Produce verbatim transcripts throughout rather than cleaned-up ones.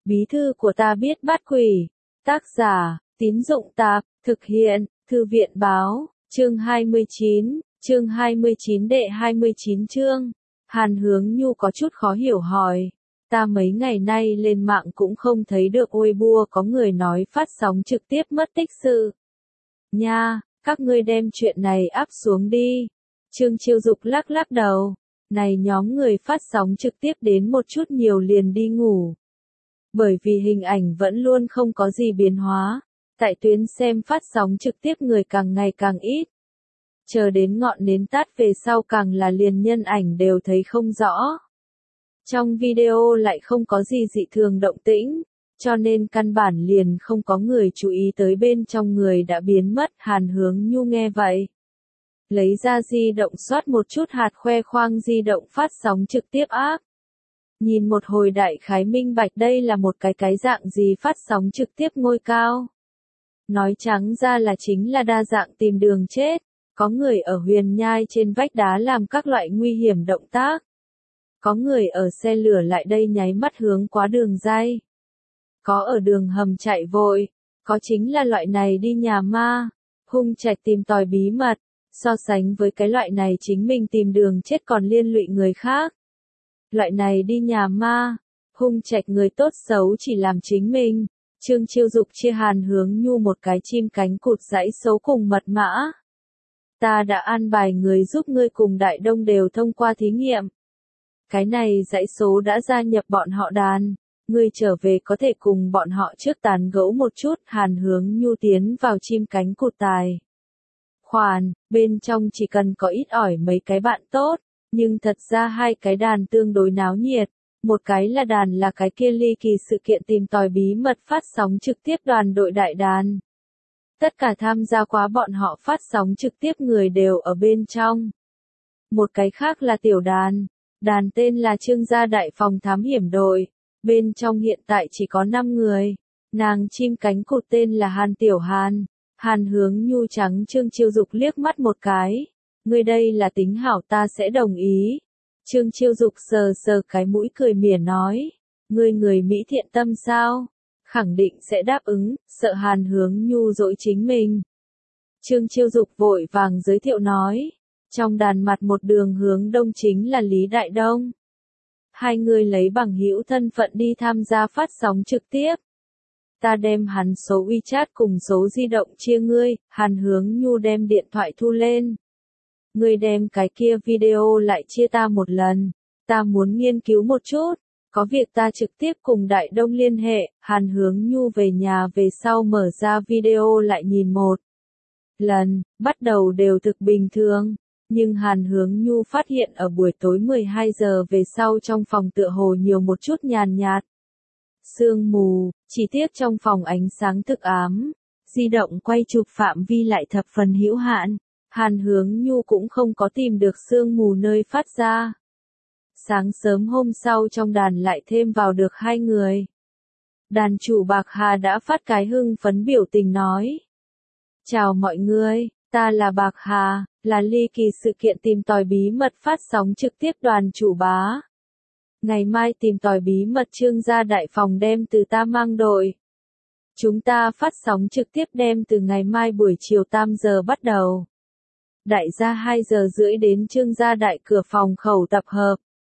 Bí thư của ta biết bắt quỷ. Tác giả, Tín Dụng Tạp, thực hiện, Thư viện Báo, chương hai mươi chín, chương hai mươi chín đệ hai mươi chín chương. Hàn Hướng Nhu có chút khó hiểu hỏi. Ta mấy ngày nay lên mạng cũng không thấy được Weibo có người nói phát sóng trực tiếp mất tích sự. Nha, các ngươi đem chuyện này áp xuống đi. Trương Chiêu Dục lắc lắc đầu. Này nhóm người phát sóng trực tiếp đến một chút nhiều liền đi ngủ. Bởi vì hình ảnh vẫn luôn không có gì biến hóa. Tại tuyến xem phát sóng trực tiếp người càng ngày càng ít. Chờ đến ngọn nến tắt về sau càng là liền nhân ảnh đều thấy không rõ. Trong video lại không có gì dị thường động tĩnh, cho nên căn bản liền không có người chú ý tới bên trong người đã biến mất. Hàn Hướng Nhu nghe vậy. Lấy ra di động soát một chút hạt khoe khoang di động phát sóng trực tiếp áp. Nhìn một hồi đại khái minh bạch đây là một cái cái dạng gì phát sóng trực tiếp ngôi cao. Nói trắng ra là chính là đa dạng tìm đường chết. Có người ở huyền nhai trên vách đá làm các loại nguy hiểm động tác. Có người ở xe lửa lại đây nháy mắt hướng qua đường ray. Có ở đường hầm chạy vội. Có chính là loại này đi nhà ma. Hung trạch tìm tòi bí mật. So sánh với cái loại này chính mình tìm đường chết còn liên lụy người khác. Loại này đi nhà ma. Hung trạch người tốt xấu chỉ làm chính mình. Trương Chiêu Dục chia Hàn Hướng Nhu một cái chim cánh cụt dãy số cùng mật mã. Ta đã an bài người giúp ngươi cùng Đại Đông đều thông qua thí nghiệm. Cái này dãy số đã gia nhập bọn họ đàn. Ngươi trở về có thể cùng bọn họ trước tán gẫu một chút. Hàn Hướng Nhu tiến vào chim cánh cụt tài. Khoản, bên trong chỉ cần có ít ỏi mấy cái bạn tốt. Nhưng thật ra hai cái đàn tương đối náo nhiệt. Một cái là đàn là cái kia ly kỳ sự kiện tìm tòi bí mật phát sóng trực tiếp đoàn đội đại đàn. Tất cả tham gia quá bọn họ phát sóng trực tiếp người đều ở bên trong. Một cái khác là tiểu đàn. Đàn tên là Trương gia đại phòng thám hiểm đội. Bên trong hiện tại chỉ có năm người. Nàng chim cánh cụt tên là Hàn Tiểu Hàn. Hàn Hướng Nhu trắng Trương Chiêu Dục liếc mắt một cái. Ngươi đây là tính hảo ta sẽ đồng ý. Trương Chiêu Dục sờ sờ cái mũi cười mỉa nói. Ngươi người Mỹ thiện tâm sao? Khẳng định sẽ đáp ứng, sợ Hàn Hướng Nhu dỗi chính mình. Trương Chiêu Dục vội vàng giới thiệu nói. Trong đàn mặt một đường hướng đông chính là Lý Đại Đông. Hai người lấy bằng hữu thân phận đi tham gia phát sóng trực tiếp. Ta đem hắn số WeChat cùng số di động chia ngươi. Hàn Hướng Nhu đem điện thoại thu lên. Ngươi đem cái kia video lại chia ta một lần. Ta muốn nghiên cứu một chút. Có việc ta trực tiếp cùng Đại Đông liên hệ. Hàn Hướng Nhu về nhà về sau mở ra video lại nhìn một lần. Bắt đầu đều thực bình thường. Nhưng Hàn Hướng Nhu phát hiện ở buổi tối mười hai giờ về sau trong phòng tựa hồ nhiều một chút nhàn nhạt. Sương mù, chỉ tiếc trong phòng ánh sáng thực ám. Di động quay chụp phạm vi lại thập phần hữu hạn. Hàn Hướng Nhu cũng không có tìm được sương mù nơi phát ra. Sáng sớm hôm sau trong đàn lại thêm vào được hai người. Đàn chủ Bạc Hà đã phát cái hưng phấn biểu tình nói. Chào mọi người, ta là Bạc Hà, là ly kỳ sự kiện tìm tòi bí mật phát sóng trực tiếp đoàn chủ bá. Ngày mai tìm tòi bí mật Trương gia đại phòng đem từ ta mang đội. Chúng ta phát sóng trực tiếp đem từ ngày mai buổi chiều tam giờ bắt đầu. Đại gia hai giờ rưỡi đến Trương gia đại cửa phòng khẩu tập hợp.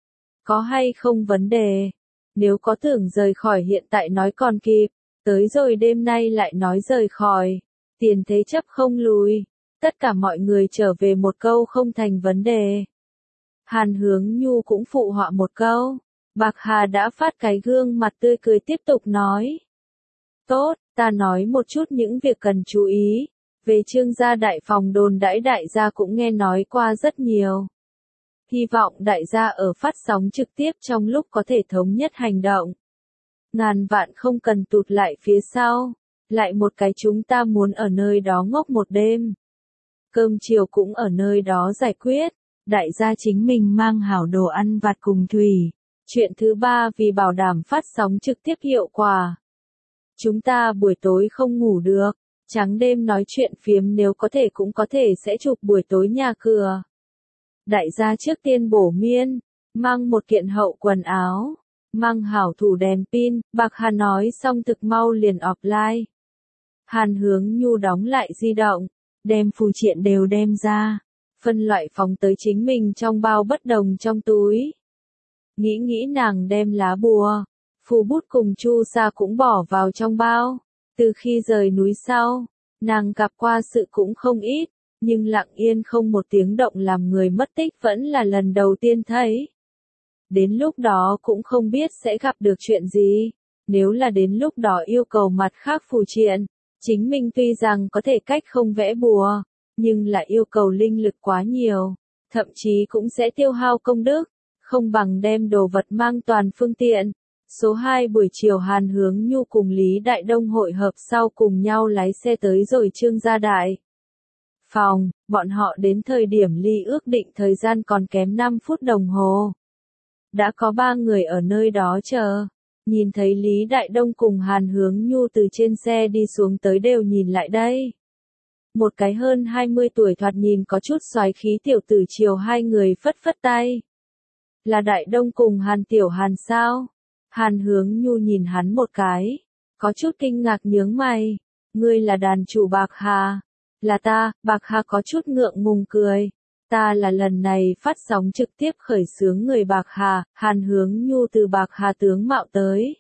Có hay không vấn đề? Nếu có tưởng rời khỏi hiện tại nói còn kịp. Tới rồi đêm nay lại nói rời khỏi. Tiền thế chấp không lùi. Tất cả mọi người trở về một câu không thành vấn đề. Hàn Hướng Nhu cũng phụ họa một câu. Bạc Hà đã phát cái gương mặt tươi cười tiếp tục nói. Tốt, ta nói một chút những việc cần chú ý. Về Trương gia đại phòng đồn đãi đại gia cũng nghe nói qua rất nhiều. Hy vọng đại gia ở phát sóng trực tiếp trong lúc có thể thống nhất hành động. Ngàn vạn không cần tụt lại phía sau. Lại một cái chúng ta muốn ở nơi đó ngốc một đêm. Cơm chiều cũng ở nơi đó giải quyết. Đại gia chính mình mang hảo đồ ăn vặt cùng thủy. Chuyện thứ ba vì bảo đảm phát sóng trực tiếp hiệu quả. Chúng ta buổi tối không ngủ được. Trắng đêm nói chuyện phiếm nếu có thể cũng có thể sẽ chụp buổi tối nhà cửa. Đại gia trước tiên bổ miên, mang một kiện hậu quần áo. Mang hảo thủ đèn pin, Bạc Hà nói xong thực mau liền offline. Hàn Hướng Nhu đóng lại di động, đem phù triện đều đem ra, phân loại phóng tới chính mình trong bao bất đồng trong túi. Nghĩ nghĩ nàng đem lá bùa, phù bút cùng chu sa cũng bỏ vào trong bao. Từ khi rời núi sau, nàng gặp qua sự cũng không ít, nhưng lặng yên không một tiếng động làm người mất tích vẫn là lần đầu tiên thấy. Đến lúc đó cũng không biết sẽ gặp được chuyện gì. Nếu là đến lúc đó yêu cầu mặt khác phù triện, chính mình tuy rằng có thể cách không vẽ bùa, nhưng là yêu cầu linh lực quá nhiều, thậm chí cũng sẽ tiêu hao công đức, không bằng đem đồ vật mang toàn phương tiện. Số hai buổi chiều Hàn Hướng Nhu cùng Lý Đại Đông hội hợp sau cùng nhau lái xe tới rồi Trương Gia Đại Phòng, bọn họ đến thời điểm ly ước định thời gian còn kém năm phút đồng hồ. Đã có ba người ở nơi đó chờ, nhìn thấy Lý Đại Đông cùng Hàn Hướng Nhu từ trên xe đi xuống tới đều nhìn lại đây. Một cái hơn hai mươi tuổi thoạt nhìn có chút soái khí tiểu tử chiều hai người phất phất tay. Là Đại Đông cùng Hàn Tiểu Hàn sao? Hàn Hướng Nhu nhìn hắn một cái, có chút kinh ngạc nhướng mày. Ngươi là đàn chủ Bạc Hà. Là ta, Bạc Hà có chút ngượng ngùng cười. Ta là lần này phát sóng trực tiếp khởi xướng người Bạc Hà, Hàn Hướng Nhu từ Bạc Hà tướng mạo tới.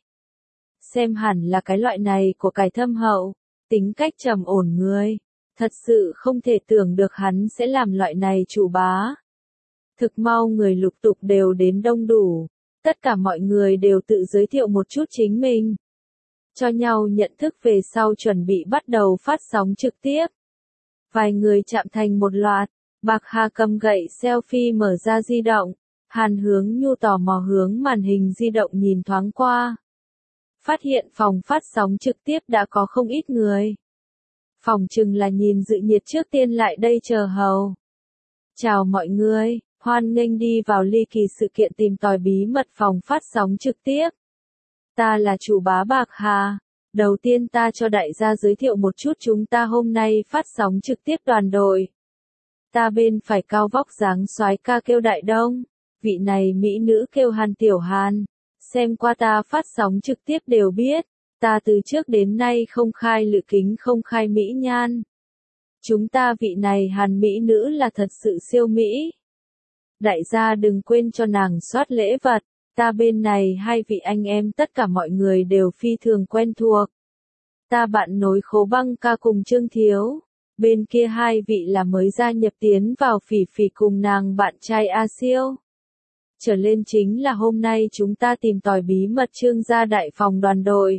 Xem hẳn là cái loại này của cải thâm hậu, tính cách trầm ổn người. Thật sự không thể tưởng được hắn sẽ làm loại này chủ bá. Thực mau người lục tục đều đến đông đủ. Tất cả mọi người đều tự giới thiệu một chút chính mình. Cho nhau nhận thức về sau chuẩn bị bắt đầu phát sóng trực tiếp. Vài người chạm thành một loạt. Bạc Hà cầm gậy selfie mở ra di động. Hàn Hướng Nhu tò mò hướng màn hình di động nhìn thoáng qua. Phát hiện phòng phát sóng trực tiếp đã có không ít người. Phòng chừng là nhìn dự nhiệt trước tiên lại đây chờ hầu. Chào mọi người, hoan nghênh đi vào ly kỳ sự kiện tìm tòi bí mật phòng phát sóng trực tiếp. Ta là chủ bá Bạc Hà. Đầu tiên ta cho đại gia giới thiệu một chút chúng ta hôm nay phát sóng trực tiếp đoàn đội. Ta bên phải cao vóc dáng soái ca kêu Đại Đông, vị này mỹ nữ kêu Hàn Tiểu Hàn. Xem qua ta phát sóng trực tiếp đều biết, ta từ trước đến nay không khai lự kính không khai mỹ nhan. Chúng ta vị này Hàn mỹ nữ là thật sự siêu mỹ. Đại gia đừng quên cho nàng soát lễ vật, ta bên này hai vị anh em tất cả mọi người đều phi thường quen thuộc. Ta bạn nối Khố Băng ca cùng Trương Thiếu. Bên kia hai vị là mới gia nhập tiến vào Phỉ Phỉ cùng nàng bạn trai A Siêu. Trở lên chính là hôm nay chúng ta tìm tòi bí mật Trương Gia Đại Phòng đoàn đội.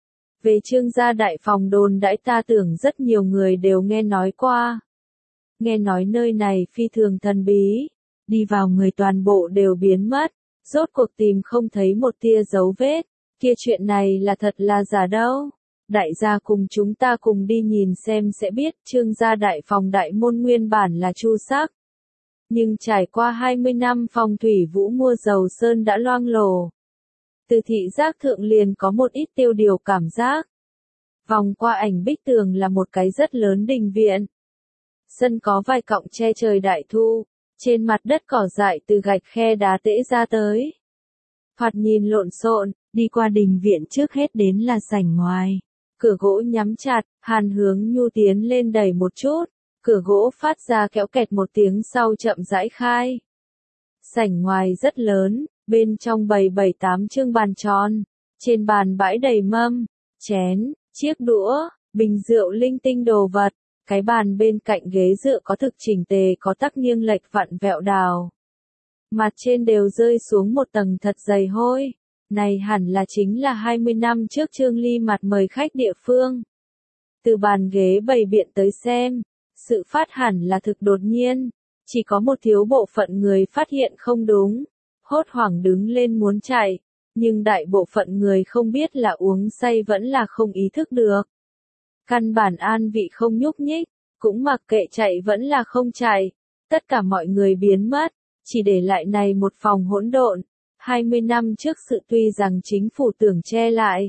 Về Trương Gia Đại Phòng đồn đãi ta tưởng rất nhiều người đều nghe nói qua. Nghe nói nơi này phi thường thần bí, đi vào người toàn bộ đều biến mất, rốt cuộc tìm không thấy một tia dấu vết, kia chuyện này là thật là giả đâu. Đại gia cùng chúng ta cùng đi nhìn xem sẽ biết Trương Gia Đại Phòng đại môn nguyên bản là chu sắc. Nhưng trải qua hai mươi năm phong thủy vũ mua dầu sơn đã loang lổ. Từ thị giác thượng liền có một ít tiêu điều cảm giác. Vòng qua ảnh bích tường là một cái rất lớn đình viện. Sân có vài cọng che trời đại thu, trên mặt đất cỏ dại từ gạch khe đá tễ ra tới. Thoạt nhìn lộn xộn, đi qua đình viện trước hết đến là sảnh ngoài. Cửa gỗ nhắm chặt, Hàn Hướng Nhu tiến lên đẩy một chút, cửa gỗ phát ra kéo kẹt một tiếng sau chậm rãi khai. Sảnh ngoài rất lớn, bên trong bày bảy tám chương bàn tròn, trên bàn bãi đầy mâm, chén, chiếc đũa, bình rượu linh tinh đồ vật, cái bàn bên cạnh ghế dựa có thực chỉnh tề có tắc nghiêng lệch vặn vẹo đào. Mặt trên đều rơi xuống một tầng thật dày hôi. Này hẳn là chính là hai mươi năm trước Trương Ly mặt mời khách địa phương. Từ bàn ghế bày biện tới xem, sự phát hẳn là thực đột nhiên, chỉ có một thiếu bộ phận người phát hiện không đúng, hốt hoảng đứng lên muốn chạy, nhưng đại bộ phận người không biết là uống say vẫn là không ý thức được. Căn bản an vị không nhúc nhích, cũng mặc kệ chạy vẫn là không chạy, tất cả mọi người biến mất, chỉ để lại này một phòng hỗn độn. hai mươi năm trước sự tuy rằng chính phủ tưởng che lại,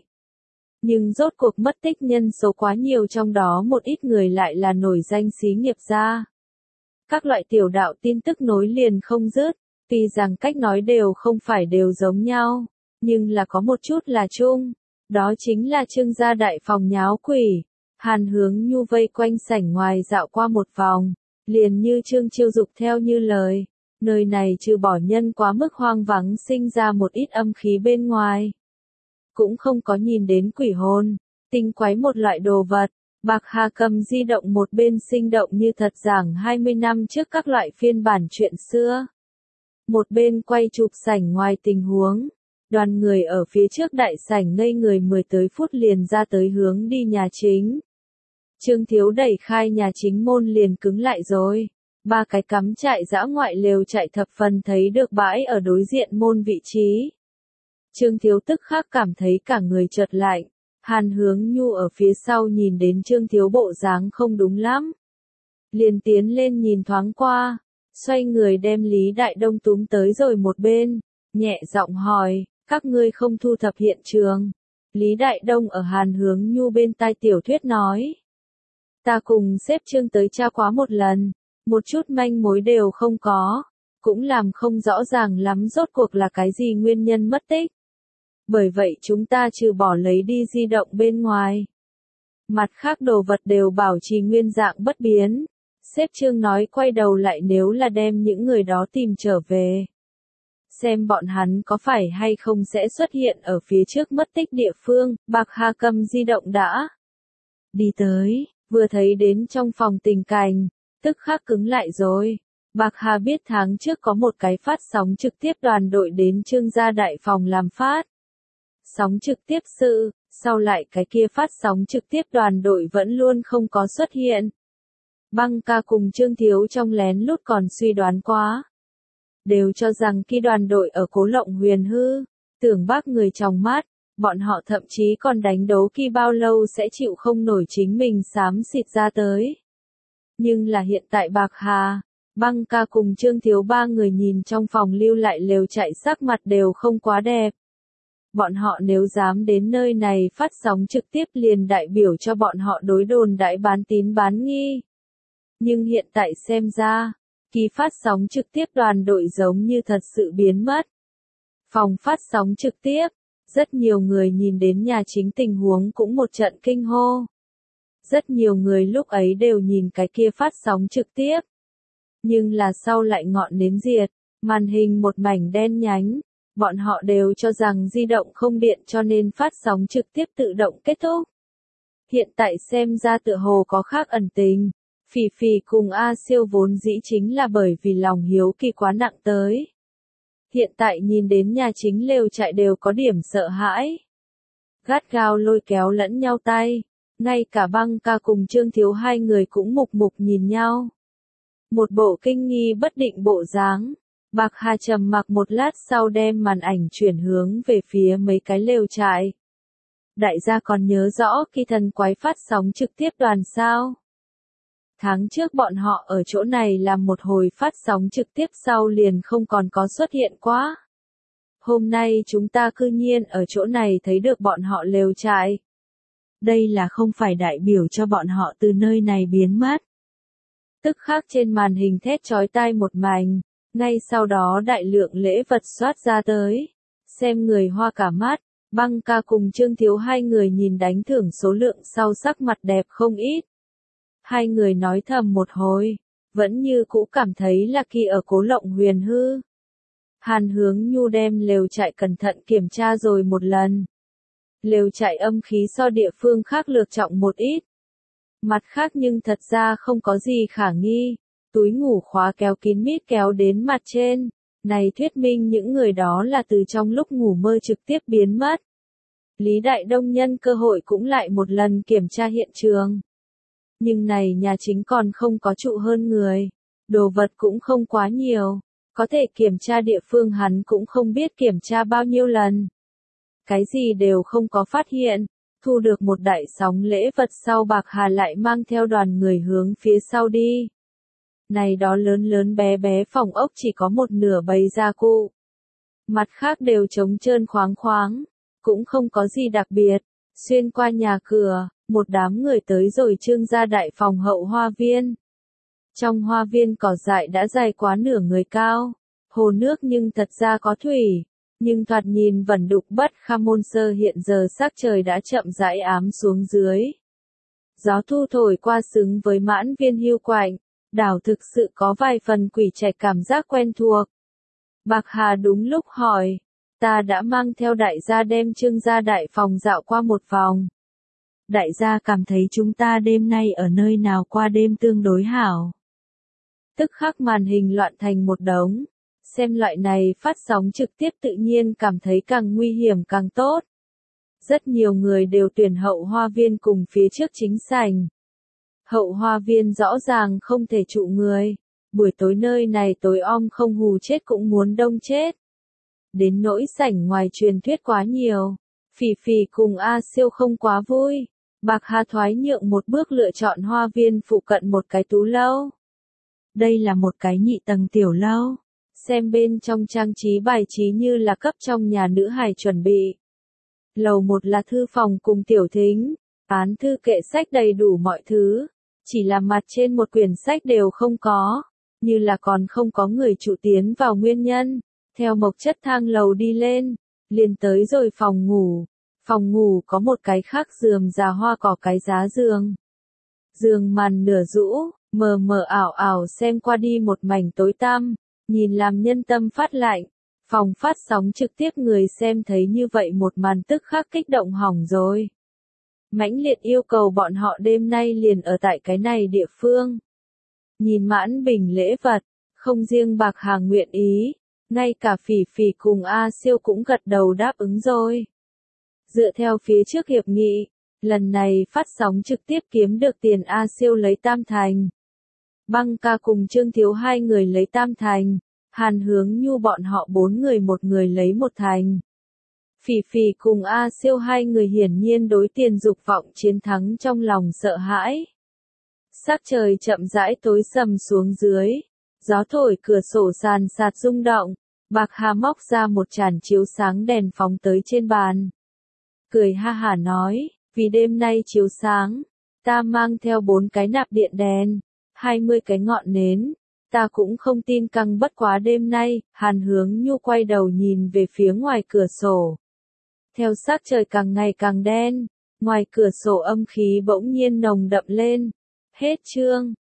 nhưng rốt cuộc mất tích nhân số quá nhiều, trong đó một ít người lại là nổi danh xí nghiệp gia. Các loại tiểu đạo tin tức nối liền không dứt, tuy rằng cách nói đều không phải đều giống nhau, Nhưng là có một chút là chung, đó chính là Trương gia đại phòng nháo quỷ. Hàn Hướng Nhu vây quanh sảnh ngoài dạo qua một vòng, liền như Trương Chiêu Dục theo như lời, nơi này trừ bỏ nhân quá mức hoang vắng sinh ra một ít âm khí bên ngoài. Cũng không có nhìn đến quỷ hồn, tinh quái một loại đồ vật. Bạc Hà cầm di động một bên sinh động như thật giảng hai mươi năm trước các loại phiên bản chuyện xưa. Một bên quay chụp sảnh ngoài tình huống. Đoàn người ở phía trước đại sảnh ngây người mười tới phút liền ra tới hướng đi nhà chính. Trương Thiếu đẩy khai nhà chính môn liền cứng lại rồi. Ba cái cắm trại dã ngoại lều chạy thập phần thấy được bãi ở đối diện môn vị trí. Trương Thiếu tức khắc cảm thấy cả người chợt lạnh. Hàn Hướng Nhu ở phía sau nhìn đến Trương Thiếu bộ dáng không đúng lắm. Liền tiến lên nhìn thoáng qua, xoay người đem Lý Đại Đông túm tới rồi một bên, nhẹ giọng hỏi, các ngươi không thu thập hiện trường. Lý Đại Đông ở Hàn Hướng Nhu bên tai tiểu thuyết nói. Ta cùng xếp Trương tới tra quá một lần, một chút manh mối đều không có, cũng làm không rõ ràng lắm rốt cuộc là cái gì nguyên nhân mất tích. Bởi vậy chúng ta trừ bỏ lấy đi di động bên ngoài. Mặt khác đồ vật đều bảo trì nguyên dạng bất biến. Sếp Trương nói quay đầu lại nếu là đem những người đó tìm trở về. Xem bọn hắn có phải hay không sẽ xuất hiện ở phía trước mất tích địa phương. Bạc Hà cầm di động đã đi tới, vừa thấy đến trong phòng tình cảnh, tức khắc cứng lại rồi. Bạc Hà biết tháng trước có một cái phát sóng trực tiếp đoàn đội đến Trương gia đại phòng làm phát. Sóng trực tiếp sự, sau lại cái kia phát sóng trực tiếp đoàn đội vẫn luôn không có xuất hiện. Băng ca cùng Trương Thiếu trong lén lút còn suy đoán quá. Đều cho rằng khi đoàn đội ở Cố Lộng Huyền hư, tưởng bác người trong mắt, bọn họ thậm chí còn đánh đấu khi bao lâu sẽ chịu không nổi chính mình xám xịt ra tới. Nhưng là hiện tại Bạc Hà, Băng ca cùng Trương Thiếu ba người nhìn trong phòng lưu lại lều chạy sắc mặt đều không quá đẹp. Bọn họ nếu dám đến nơi này phát sóng trực tiếp liền đại biểu cho bọn họ đối đồn đại bán tín bán nghi. Nhưng hiện tại xem ra, kỳ phát sóng trực tiếp đoàn đội giống như thật sự biến mất. Phòng phát sóng trực tiếp, rất nhiều người nhìn đến nhà chính tình huống cũng một trận kinh hô. Rất nhiều người lúc ấy đều nhìn cái kia phát sóng trực tiếp. Nhưng là sau lại ngọn nến diệt, màn hình một mảnh đen nhánh. Bọn họ đều cho rằng di động không điện cho nên phát sóng trực tiếp tự động kết thúc. Hiện tại xem ra tựa hồ có khác ẩn tình. Phỉ Phỉ cùng A Siêu vốn dĩ chính là bởi vì lòng hiếu kỳ quá nặng tới. Hiện tại nhìn đến nhà chính lều trại đều có điểm sợ hãi. Gắt gao lôi kéo lẫn nhau tay. Ngay cả Băng ca cùng Trương Thiếu hai người cũng mục mục nhìn nhau. Một bộ kinh nghi bất định bộ dáng. Bạc Hà trầm mặc một lát sau đem màn ảnh chuyển hướng về phía mấy cái lều trại. Đại gia còn nhớ rõ khi thần quái phát sóng trực tiếp đoàn sao. Tháng trước bọn họ ở chỗ này làm một hồi phát sóng trực tiếp sau liền không còn có xuất hiện quá. Hôm nay chúng ta cư nhiên ở chỗ này thấy được bọn họ lều trại. Đây là không phải đại biểu cho bọn họ từ nơi này biến mất. Tức khắc trên màn hình thét chói tai một mảnh. Ngay sau đó đại lượng lễ vật xoát ra tới. Xem người hoa cả mắt, Băng ca cùng Trương Thiếu hai người nhìn đánh thưởng số lượng sau sắc mặt đẹp không ít. Hai người nói thầm một hồi, vẫn như cũ cảm thấy là khi ở Cố Lộng Huyền hư. Hàn Hướng Nhu đem lều trại cẩn thận kiểm tra rồi một lần. Lều trại âm khí so địa phương khác lược trọng một ít. Mặt khác nhưng thật ra không có gì khả nghi. Túi ngủ khóa kéo kín mít kéo đến mặt trên. Này thuyết minh những người đó là từ trong lúc ngủ mơ trực tiếp biến mất. Lý Đại Đông nhân cơ hội cũng lại một lần kiểm tra hiện trường. Nhưng này nhà chính còn không có trụ hơn người. Đồ vật cũng không quá nhiều. Có thể kiểm tra địa phương hắn cũng không biết kiểm tra bao nhiêu lần. Cái gì đều không có phát hiện. Thu được một đại sóng lễ vật sau Bạc Hà lại mang theo đoàn người hướng phía sau đi. Này đó lớn lớn bé bé phòng ốc chỉ có một nửa bày gia cụ. Mặt khác đều trống trơn khoáng khoáng. Cũng không có gì đặc biệt. Xuyên qua nhà cửa, một đám người tới rồi Trương gia đại phòng hậu hoa viên. Trong hoa viên cỏ dại đã dài quá nửa người cao. Hồ nước nhưng thật ra có thủy. Nhưng thoạt nhìn vẩn đục bất kham môn sơ hiện giờ sắc trời đã chậm rãi ám xuống dưới. Gió thu thổi qua xứng với mãn viên hưu quạnh, đảo thực sự có vài phần quỷ trạch cảm giác quen thuộc. Bạc Hà đúng lúc hỏi, ta đã mang theo đại gia đem Trương gia đại phòng dạo qua một vòng. Đại gia cảm thấy chúng ta đêm nay ở nơi nào qua đêm tương đối hảo. Tức khắc màn hình loạn thành một đống. Xem loại này phát sóng trực tiếp tự nhiên cảm thấy càng nguy hiểm càng tốt. Rất nhiều người đều tuyển hậu hoa viên cùng phía trước chính sảnh. Hậu hoa viên rõ ràng không thể trụ người. Buổi tối nơi này tối om không hù chết cũng muốn đông chết. Đến nỗi sảnh ngoài truyền thuyết quá nhiều. Phỉ Phỉ cùng A Siêu không quá vui. Bạc Hà thoái nhượng một bước lựa chọn hoa viên phụ cận một cái tú lâu. Đây là một cái nhị tầng tiểu lâu. Xem bên trong trang trí bài trí như là cấp trong nhà nữ hài chuẩn bị. Lầu một là thư phòng cùng tiểu thính, án thư kệ sách đầy đủ mọi thứ. Chỉ là mặt trên một quyển sách đều không có, như là còn không có người trụ tiến vào nguyên nhân. Theo mộc chất thang lầu đi lên, liền tới rồi phòng ngủ. Phòng ngủ có một cái khác giường già hoa cỏ cái giá giường. Giường màn nửa rũ, mờ mờ ảo ảo xem qua đi một mảnh tối tăm, nhìn làm nhân tâm phát lạnh. Phòng phát sóng trực tiếp người xem thấy như vậy một màn tức khắc kích động hỏng rồi. Mãnh liệt yêu cầu bọn họ đêm nay liền ở tại cái này địa phương. Nhìn mãn bình lễ vật, không riêng Bạc Hà nguyện ý, ngay cả Phỉ Phỉ cùng A Siêu cũng gật đầu đáp ứng rồi. Dựa theo phía trước hiệp nghị, lần này phát sóng trực tiếp kiếm được tiền A Siêu lấy tam thành. Băng ca cùng Trương Thiếu hai người lấy tam thành, Hàn Hướng Nhu bọn họ bốn người một người lấy một thành. Phỉ Phỉ cùng A Siêu hai người hiển nhiên đối tiền dục vọng chiến thắng trong lòng sợ hãi. Sắc trời chậm rãi tối sầm xuống dưới, gió thổi cửa sổ sàn sạt rung động, Bạc Hà móc ra một chản chiếu sáng đèn phóng tới trên bàn. Cười ha hả nói, vì đêm nay chiếu sáng, ta mang theo bốn cái nạp điện đèn, hai mươi cái ngọn nến, ta cũng không tin căng bất quá đêm nay. Hàn Hướng Nhu quay đầu nhìn về phía ngoài cửa sổ. Theo sắc trời càng ngày càng đen, ngoài cửa sổ âm khí bỗng nhiên nồng đậm lên. Hết chương.